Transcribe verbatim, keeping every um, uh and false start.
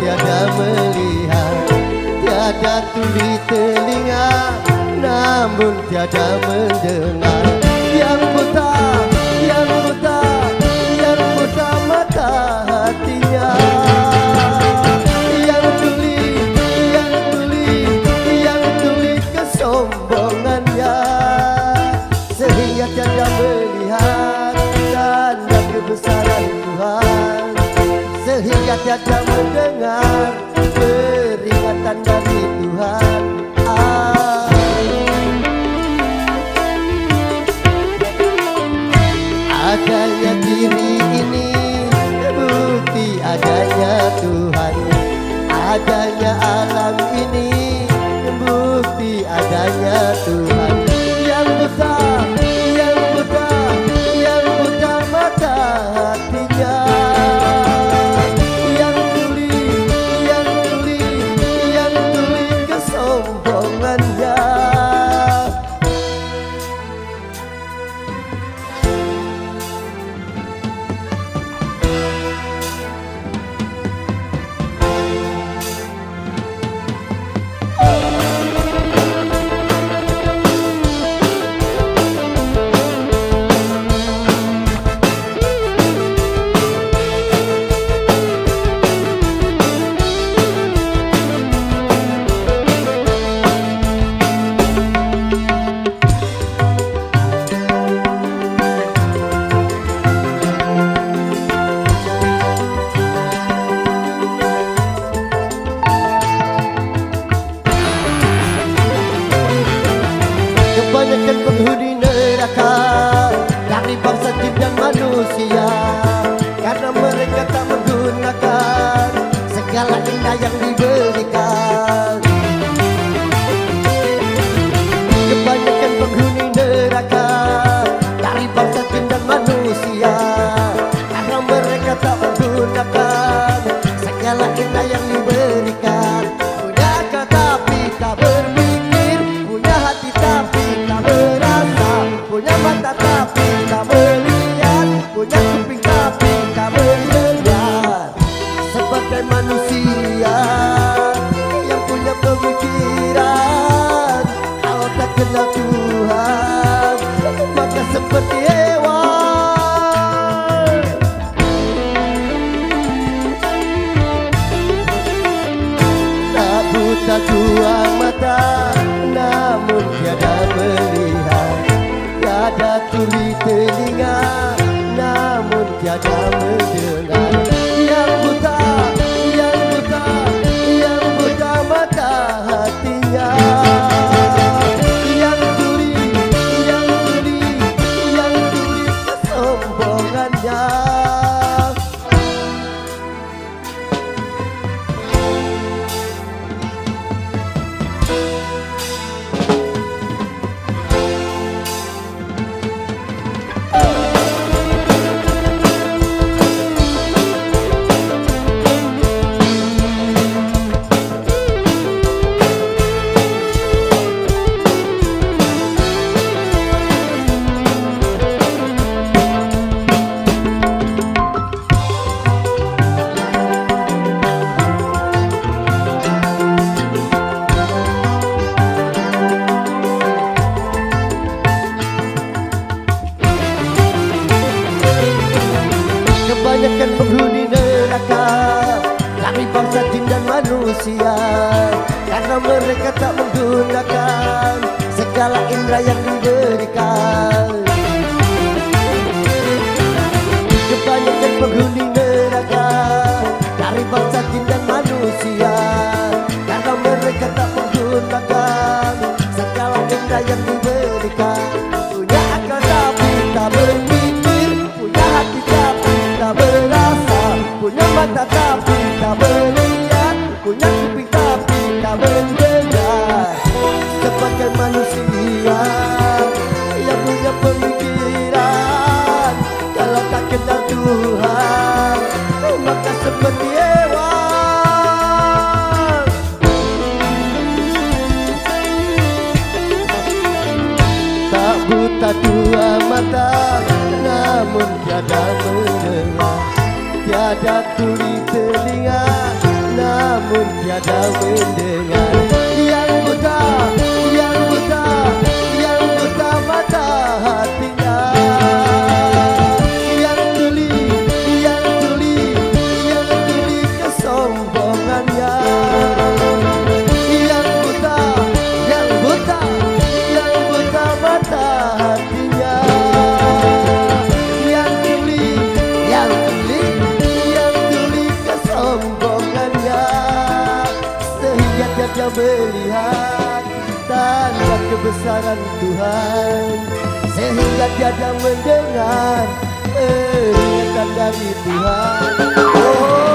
tiada melihat, tiada tuli telinga, namun tiada mendengar. Yang buta, yang buta, yang buta mata hatinya, yang tuli, yang tuli, yang tuli kesombongannya, sehingga tiada melihat tanda kebesaran Tuhan, sehingga tiada mendengar peringatan dari Tuhan. Ah. Adanya diri ini bukti adanya Tuhan, adanya alam ini bukti adanya Tuhan. Yang buta, yang buta, yang buta mata hatinya, yang tuli, yang tuli, yang tuli kesombongannya. Kebanyakan penghuni neraka dari bangsa jin dan manusia, karena mereka tak menggunakan segala indah yang diberikan. Kebanyakan penghuni neraka dari bangsa jin dan manusia, karena mereka tak menggunakan segala indah yang diberikan. Punya akal tapi tak berpikir, punya hati tapi tak berasa, punya mata tapi tak melihat, punya kuping tapi tak mendengar. Sebagai manusia yang punya pemikiran, kalau tak kenal Tuhan maka seperti hewan. Tak buta dua mata, namun tiada melihat, tiada tuli telinga, namun tiada mendengar. Yang buta, yang buta, yang buta mata hatinya, yang tuli, yang tuli, yang tuli kesombongannya. Kebanyakan penghuni neraka dari bangsa jin dan manusia, karena mereka tak menggunakan segala indera yang diberikan. Kebanyakan penghuni neraka dari bangsa jin dan manusia, karena mereka tak menggunakan segala indera yang diberikan. Punya akal tapi tak berpikir, punya hati tapi tak berasa, punya mata tapi tak melihat, punya kuping tapi tak mendengar. Sebagai manusia yang punya pemikiran, kalau tak kenal Tuhan maka seperti hewan. Tak buta dua mata, namun tiada mendengar, tiada tuli telinga, tiada mendengar. Yang buta, yang buta, yang buta mata hatinya. Yang tuli, yang tuli, yang tuli kesombongannya. Yang buta, yang buta, yang buta mata hatinya. Yang tuli, yang tuli, yang tuli kesombongannya. Sehingga tiada melihat tanda kebesaran Tuhan, sehingga tiada mendengar peringatan dari Tuhan. Oh,